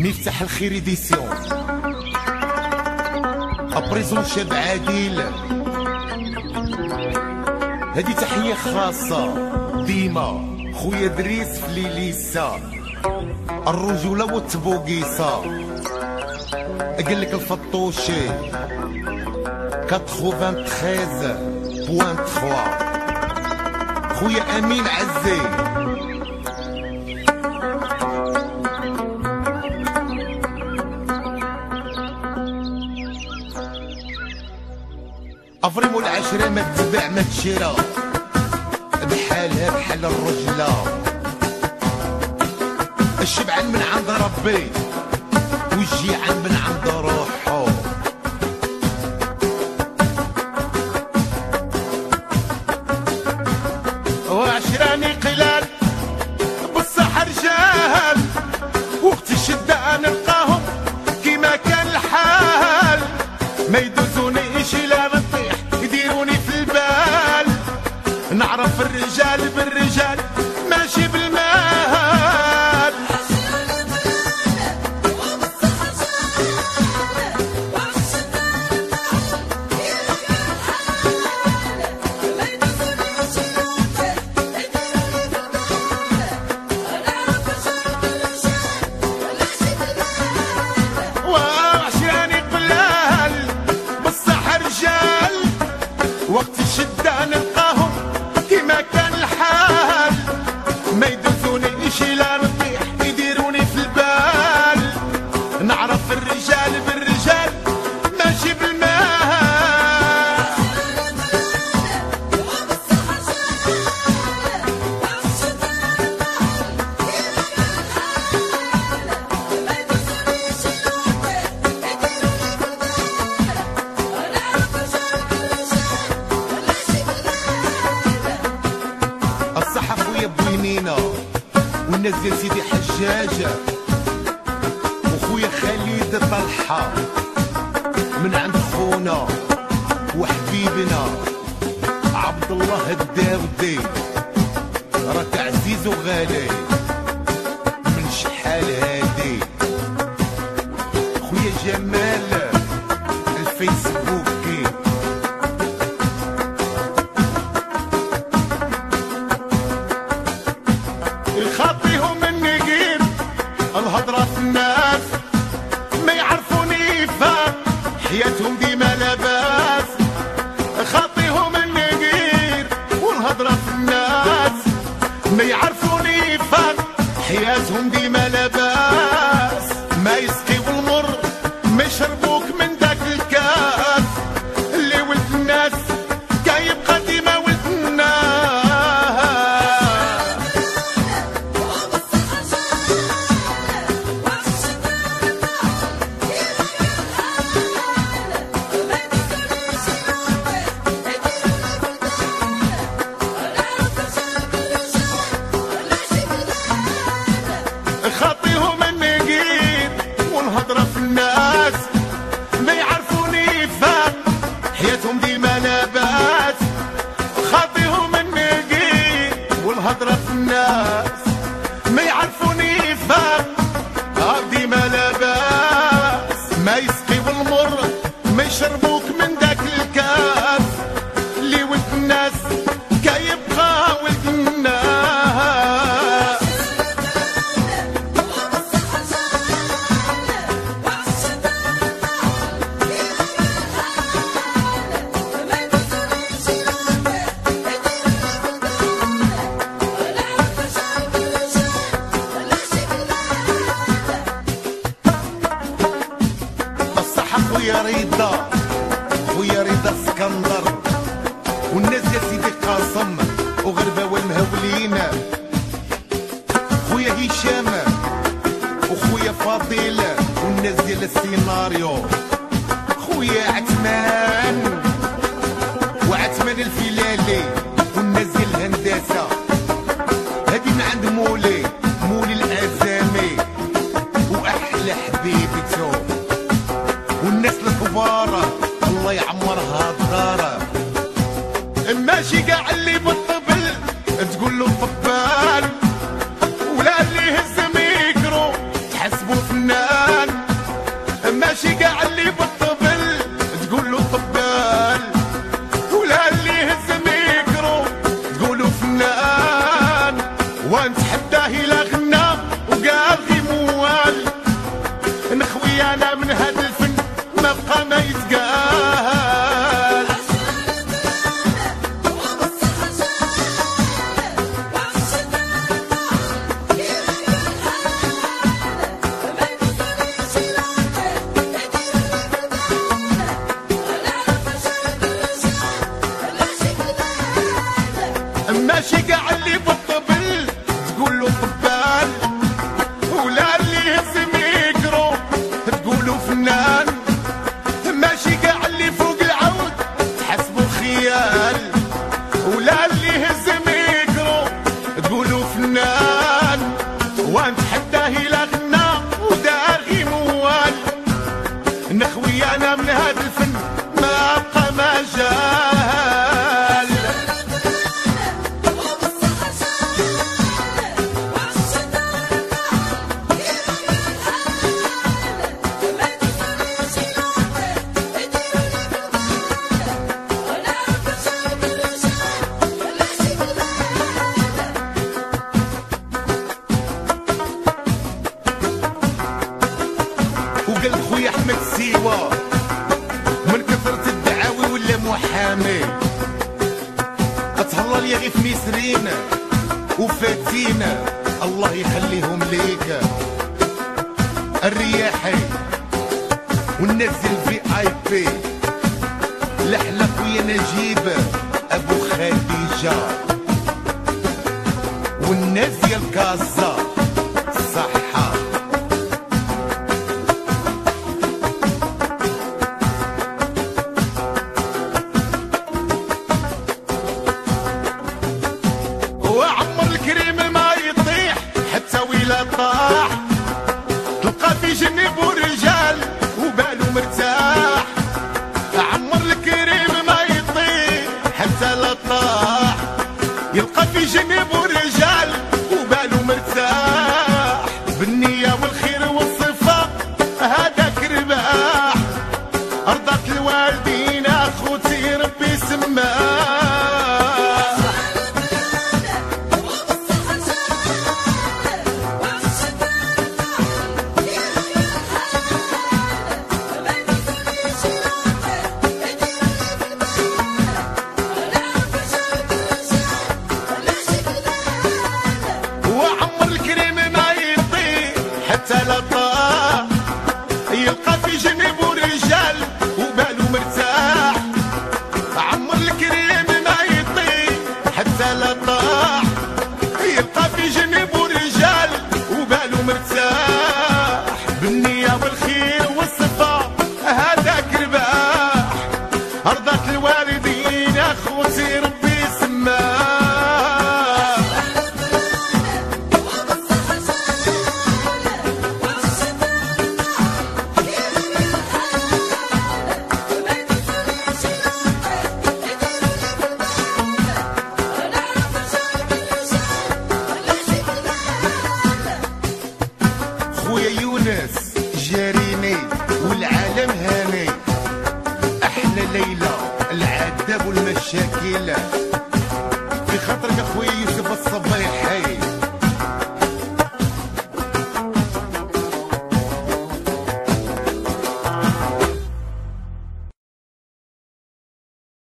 مفتاح الخير إديسيون أبريزون شاب عادل. هذه تحية خاصة ديما خويا دريس في ليليسا الرجولة والتبوقيسة. قالك الفطوشي 93.3 خويا أمين عزي. أفريمو العشرة ما تباع ما تشرى بحالها بحال الرجلة. الشبعان من عند ربي والجيعان من عند روحو. وعشراني قلال بصح رجال وقت الشدة نلقاهم كيما كان الحال. ما يدوزونيش لا نطيح يديروني في البال. نعرف الرجال بالرجال ماشي بالمال. وقت الشدة نلقاهم كيما كان الحال. ما يدوزونيش لا نطيح يديروني في البال. نعرف الرجال بالرجال ماشي بالمال. والناس ديال سيدي حجاجة وخويا خالد طلحة من عند خونا وحبيبنا عبد الله الداودي. راك عزيز وغالي من شحال هادي. خويا جمال الفيسبوكي. خاطيهم النقير الهضرة في الناس ما يعرفوني فاق حياتهم ديما لاباس. خاطيهم النقير والهضرة في الناس ما يعرفوني فاق حياتهم ديما لاباس. ما يسقيو المر ما يشربوك من داك الكاس. اللي ولد الناس كيبقى ديما ولد الناس. خاطيهم النقير والهضرة في الناس ما يعرفوني فاق حياتهم ديما لاباس. خاطيهم النقير والهضرة في الناس ما يعرفوني فاق ديما لاباس. ما يسقيو المر ما يشربوك من داك الكاس. اللي ولد الناس كيبقى ولد الناس. خويا رضا اسكندر والناس يا سيدي قاسم وغربة والمهولين. خويا هشام وخويا فاضل والناس ديال السيناريو. خويا عثمان وعثمان الفلالي والناس ديال الهندسة. هادي من عند مولي الازامي واحلى حبيبتو والناس الكبار الله يعمرها الدار. ماشي كاع اللي بالطبل تقول له طبال ولا اللي يهز ميكرو تحسبوا فنان. تحداه الى غنى وقال غي موال، نخوي انا من هاد الفن ما بقى ما يتقال. ماشي قاع اللي بالطبل تقول له طبال، ولا اللي يهز ميكرو تقولوا فنان، ماشي قاع اللي فوق العود تحسبوا خيال، ولا اللي يهز ميكرو تقولوا فنان. ونتحداه الى غنى وداغي موال، نخوي انا من هذا الفن ما بقى مجال. وقال خويا احمد سيوا من كثرة الدعاوي ولا محامي، اتهلا لي غير في ميسرين وفاتينا الله يخليهم ليك، الرياحي والناس الفي اي بي، لحلى خويا نجيب ابو خديجه والناس ديال كازا صحه. وعمر الكريم ما يطيح حتى ويلا طاح، تلقى في جنب ورجال وبالو مرتاح. عمر الكريم ما يطيح حتى لا طاح، يلقى في جنب ورجال وبالو مرتاح.